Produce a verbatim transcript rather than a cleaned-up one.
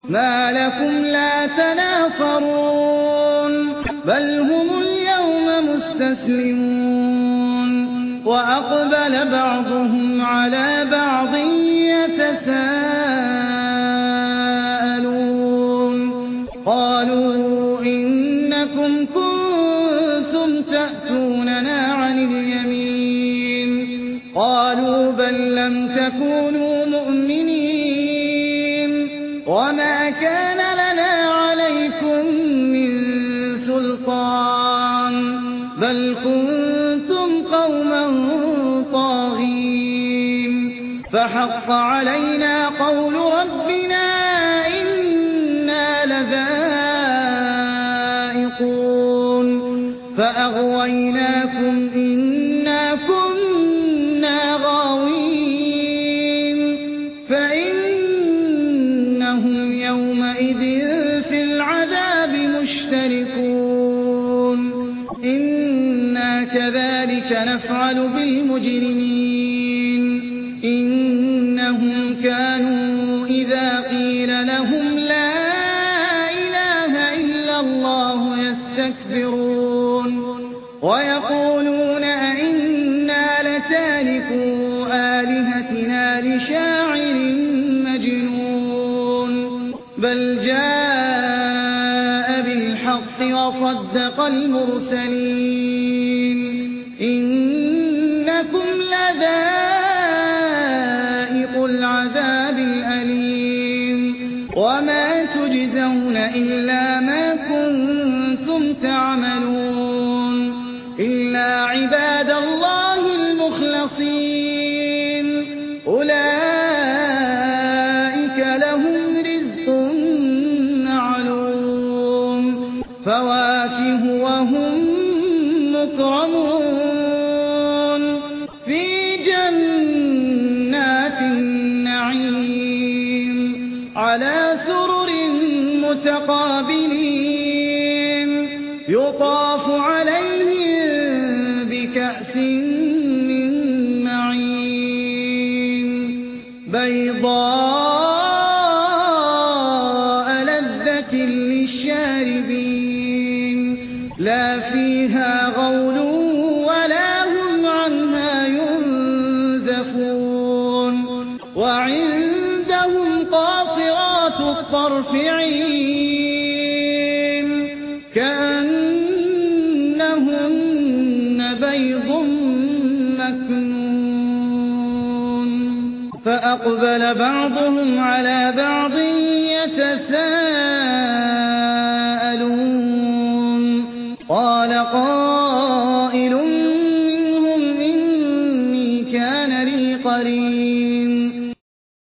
ما لكم لا تناصرون بل هم اليوم مستسلمون وأقبل بعضهم على بعض يتساءلون قالوا إنكم كنتم تأتوننا عن اليمين قالوا بل لم تكونوا مؤمنين وما كان لنا عليكم من سلطان بل كنتم قوما طاغين فحق علينا قول ربنا إنا لذائقون فأغويناكم إنا كنا غاوين فإنهم يومئذ في العذاب مشتركون إنا كذلك نفعل بالمجرمين إنهم كانوا إذا قيل لهم لا إله إلا الله يستكبرون ويقولون أئنا لتاركو آلهتنا لشاعر مجنون بل جاء بالحق وصدق المرسلين إنكم لذائق العذاب الأليم وما تجزون إلا ما كنتم تعملون إلا عباد الله المخلصين أولئك لهم رزق معلوم فواكه وهم مكرمون في جنات النعيم على سرر متقابلين يطاف عليهم بكأس من معين بيضاء لذة للشاربين لا فيها غول ولا هم عنها ينزفون وعندهم قاصرات الطرف عين كأنهن بيض مكنون فأقبل بعضهم على بعض يتساءلون قال قائل منهم إني كان لي قرين